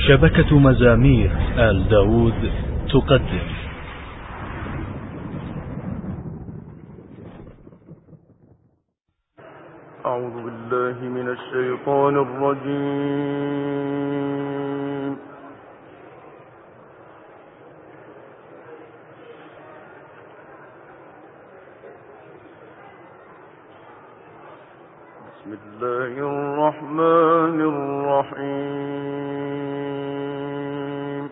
شبكة مزامير آل داود تقدم. أعوذ بالله من الشيطان الرجيم. بسم الله الرحمن الرحيم.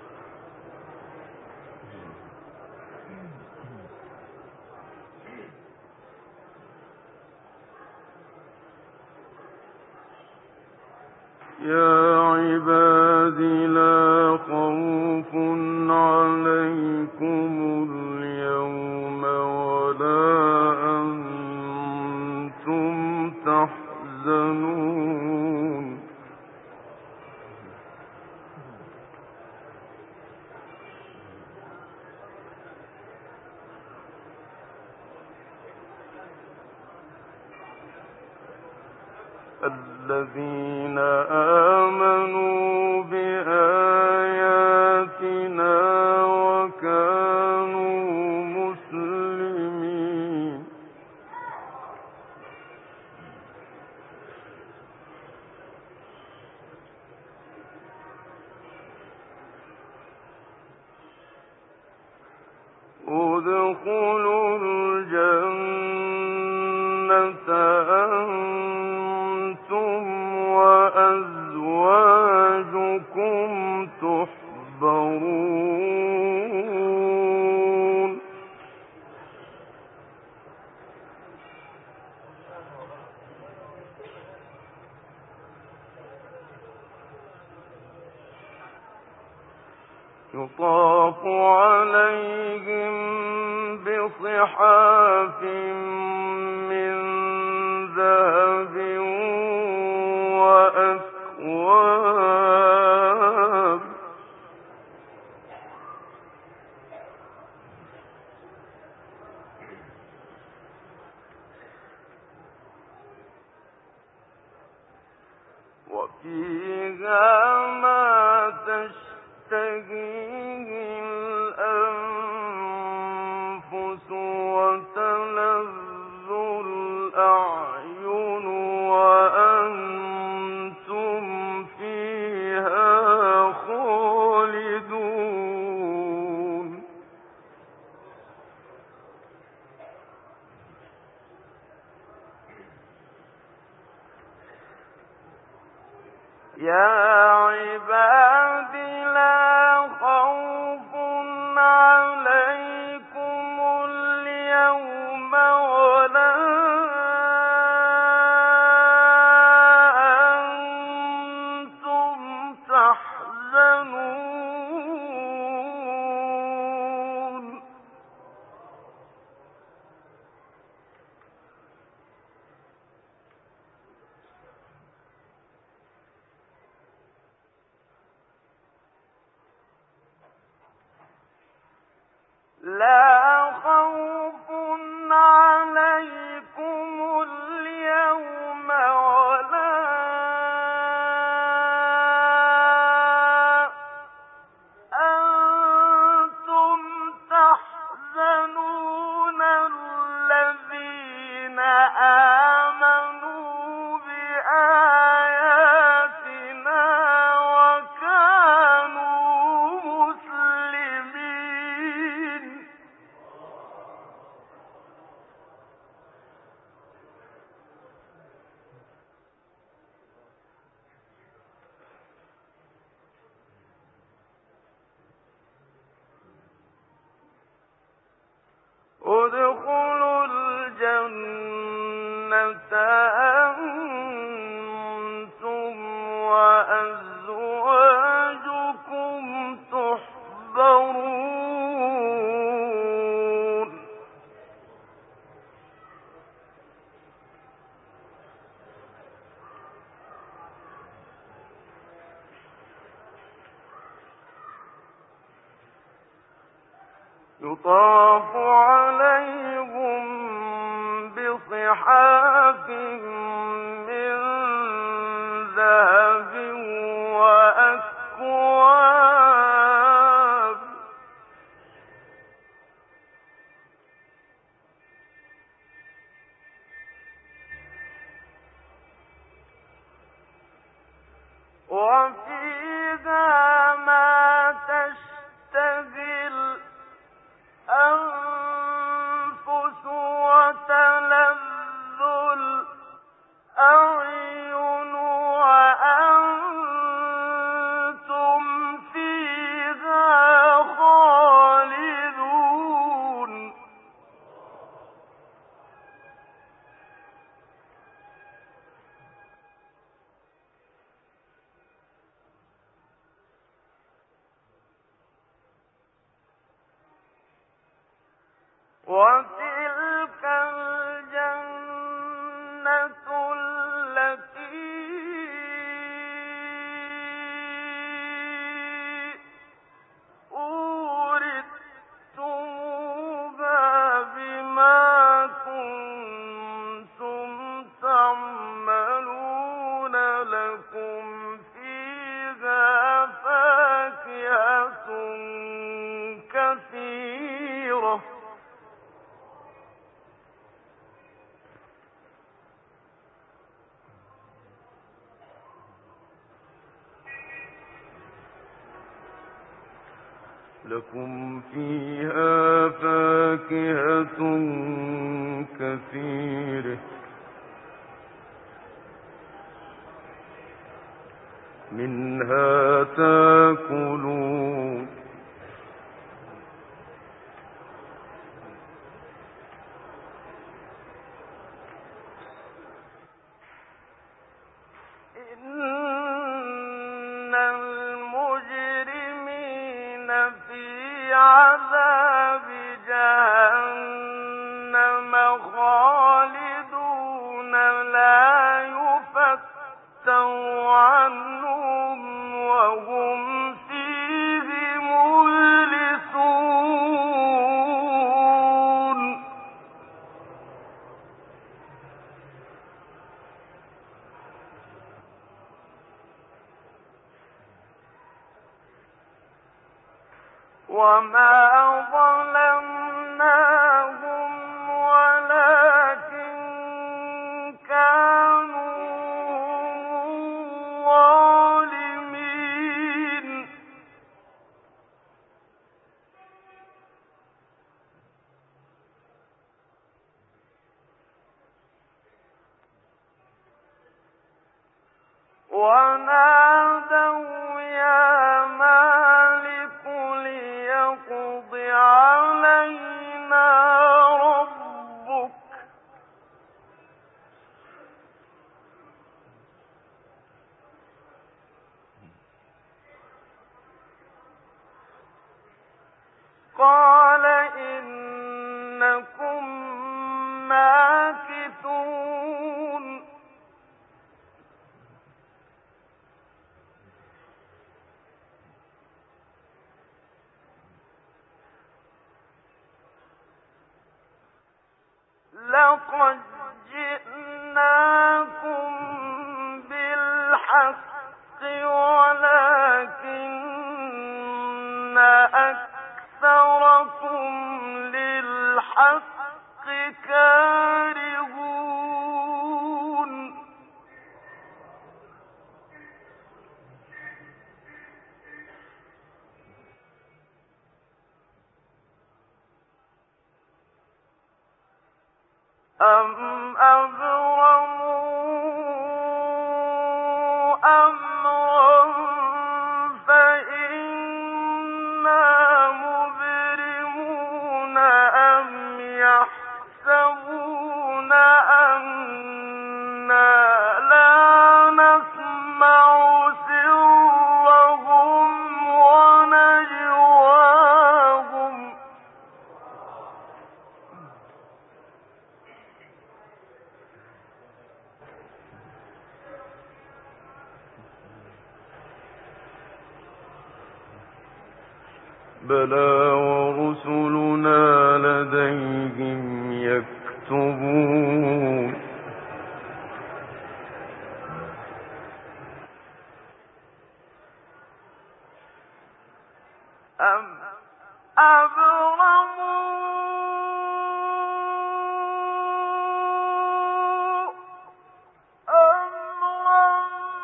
يا عباد لا خوف عليكم اليوم ولا أنتم تحزنون. الذين آمنوا بآياتنا وكانوا مسلمين. ادخلوا الجنة أنتم وأزواجكم تحبرون. يطاف عليهم بصحاف من ذهب وأكواب وفيها ما تشتهيه الأنفس وتلذ الأعين وأنتم فيها خالدون. يا عباد لا خوف عليكم اليوم ولا أنتم تحزنون. لا خوف عليكم اليوم ولا أنتم تحزنون. الذين آمنوا بآياتنا وكانوا مسلمين. ادخلوا الجنة أنتم وأزواجكم تحبرون. يطاف عليهم بصحاف من ذهب وأكواب الأكواب وفيها ما تشتهي الأنفس وتلذ الأعين وأنتم فيها خالدون وتلك الجنة التي أورثتموها بما كنتم تعملون لكم فيها فاكهة كثيرة لكم فيها فاكهة كثيرة منها تاكلون إن المجرمين في عذاب جهنم خالدون لا يفتر عنهم وهم فيه مبلسون وما ظلمناهم ولكن كانوا ظالمين ونادوا يا مالك ليقض علينا ربك قال إنكم ماكثون لقد جئناكم بالحق ولكن أكثركم للحق كارهون أم أبرموا أمرا فإنا مبرمون أم يحسبون أنا لا نسمع سرهم ونجواهم بلى ورسلنا لديهم يكتبون أم أبرموا أمرا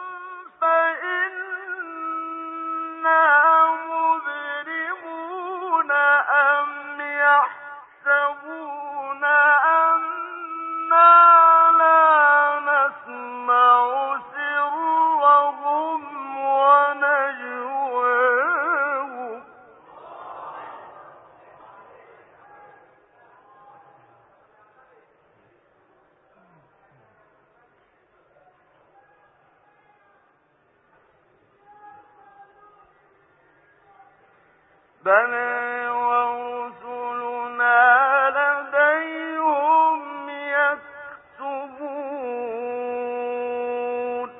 فإنا مبرمون أم يحسبون أنا لا نسمع سرهم ونجواهم بلى ورسلنا لديهم يكتبون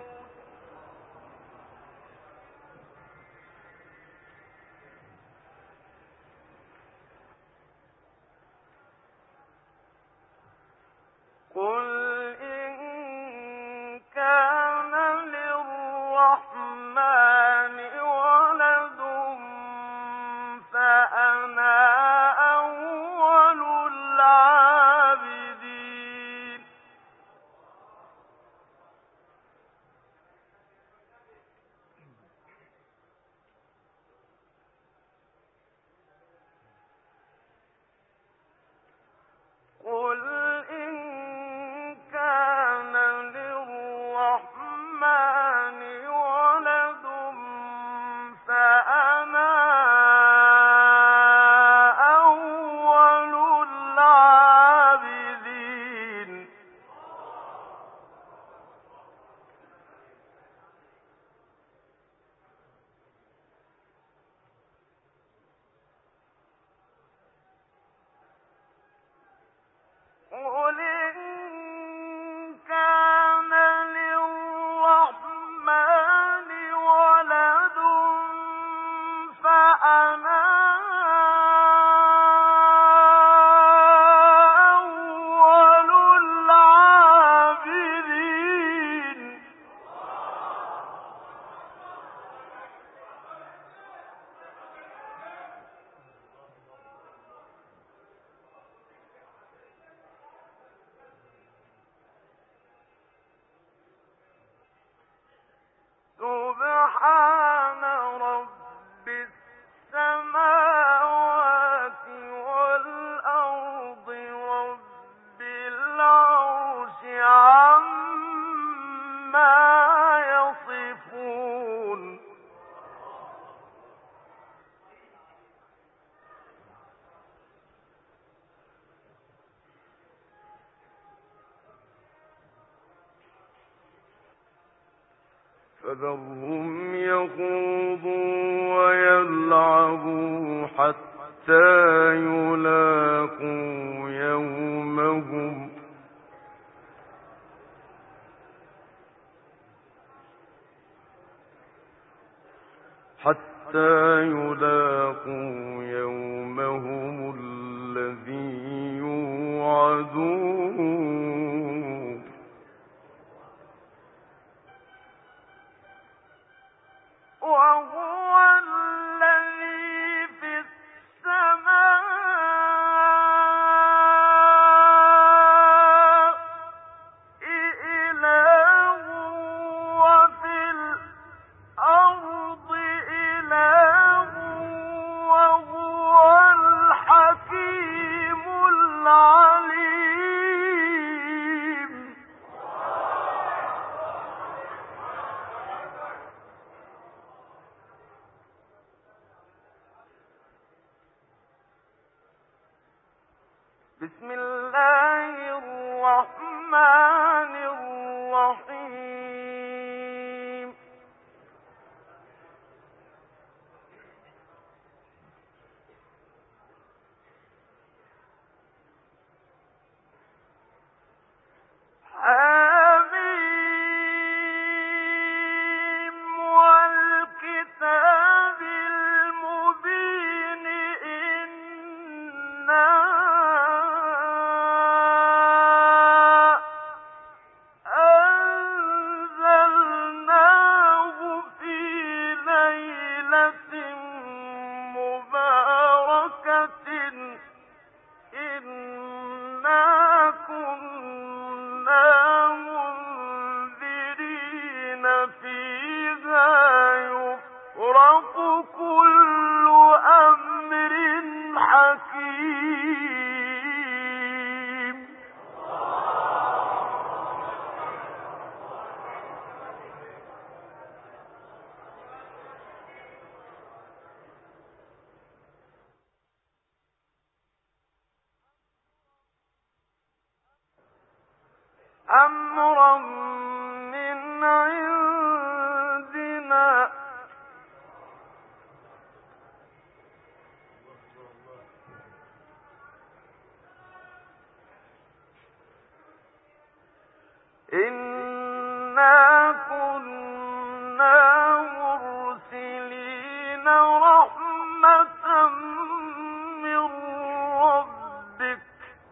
قل إن كان للرحمن ولد فأنا أول العابدين قل إن كان للرحمن ولد فأنا أول العابدين قل إن كان للرحمن ولد فأنا أول العابدين سبحان رب السماوات والأرض رب العرش عما يصفون فذرهم يخوضوا ويلعبوا حتى يلاقوا يومهم الذي يوعدون وهو الذي في السماء إله وفي الأرض إله وهو الحكيم العليم بسم الله الرحمن الرحيم حميم والكتاب المبين إنا أمرا من عندنا إنا كنا مرسلين رحمة من ربك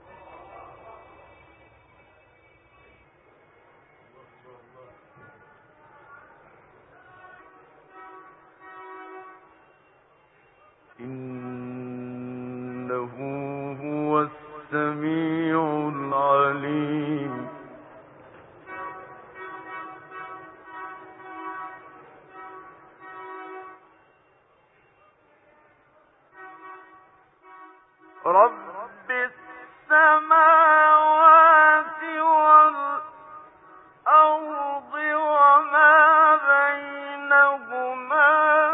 إنه هو السميع العليم رب السماوات والأرض وما بينهما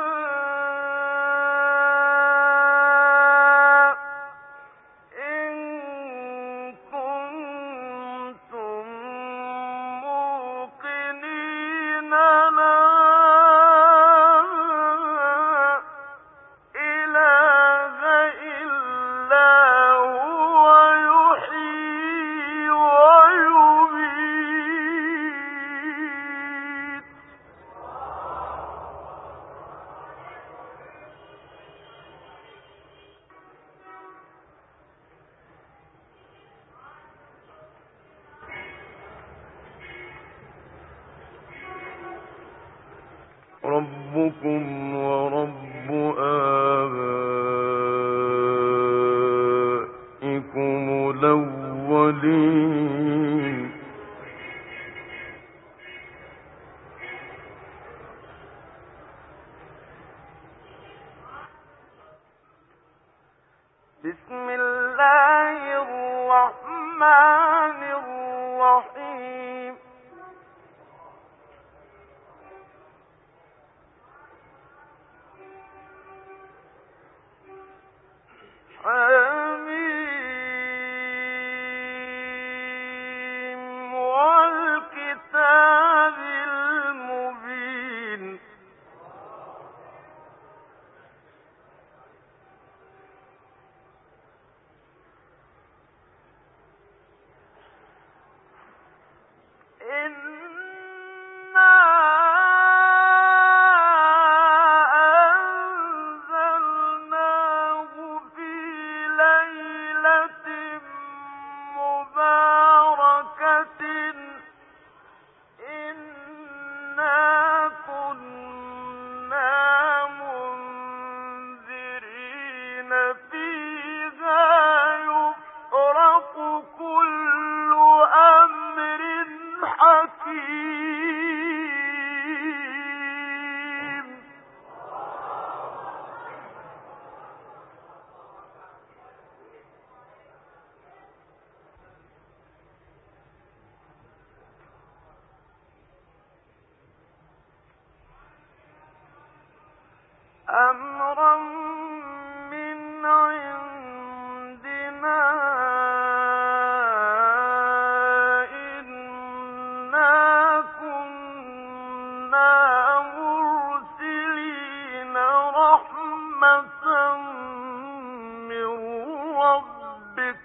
إن كنتم موقنين لا إله إلا هو يحيي ويميت ربكم ورب آبائكم الأولين بسم الله الرحمن الرحيم حميم والكتاب المبين إنا أنزلناه في ليلة مباركة إنا كنا منذرين فيها يفرق كل أمر حكيم أمرا من عندنا إنا كنا مرسلين رحمة من ربك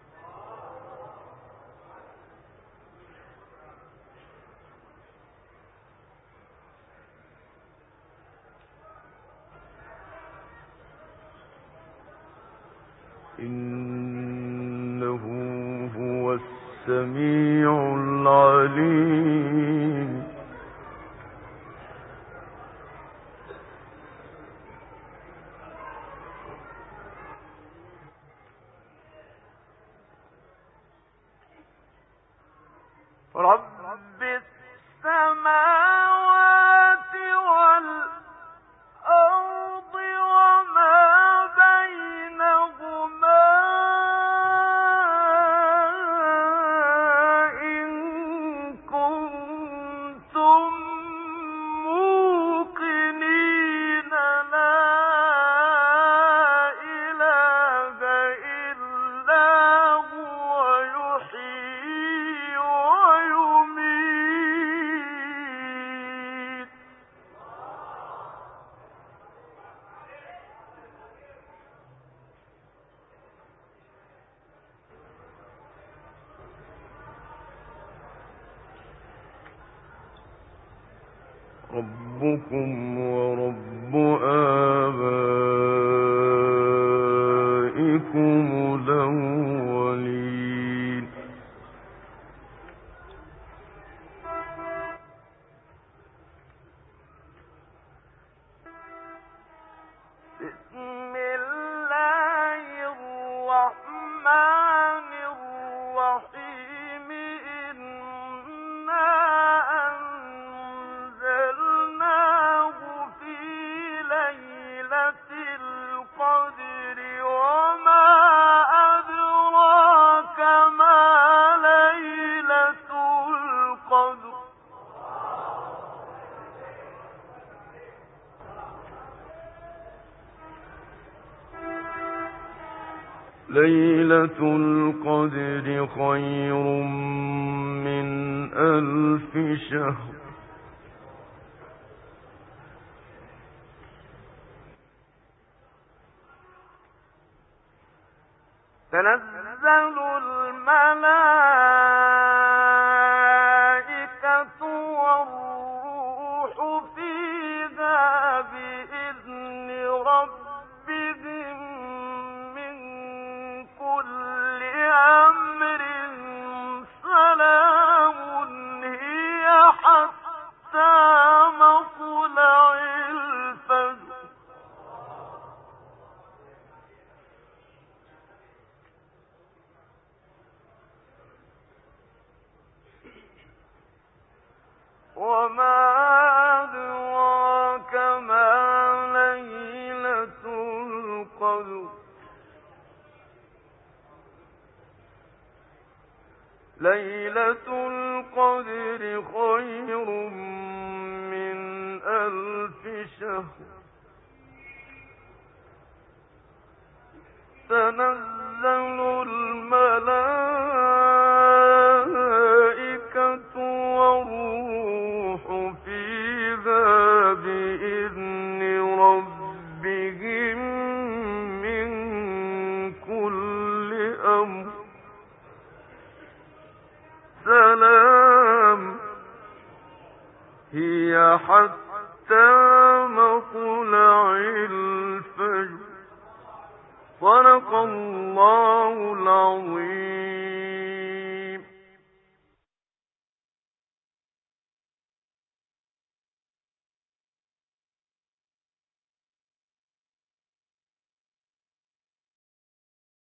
إنه هو السميع العليم رب السماوات والأرض وما بينهما إن كنتم موقنين لا إله إلا هو يحيي ويميت ربكم ورب آبائكم الأولين بسم الله الرحمن الرحيم إنا أنزلناه في ليلة القدر وما أدراك ما ليلة القدر ليلة القدر خير من 1000 شهر تنزل الملائكة والروح فيها بإذن ربهم من كل أمر سلام هي حتى مطلع الفجر وما أدراك ما ليلة القدر ليلة القدر خير من 1000 شهر تنزل الملائكة والروح فيها بإذن ربهم من كل أمر سلام هي حتى مطلع الفجر صدق الله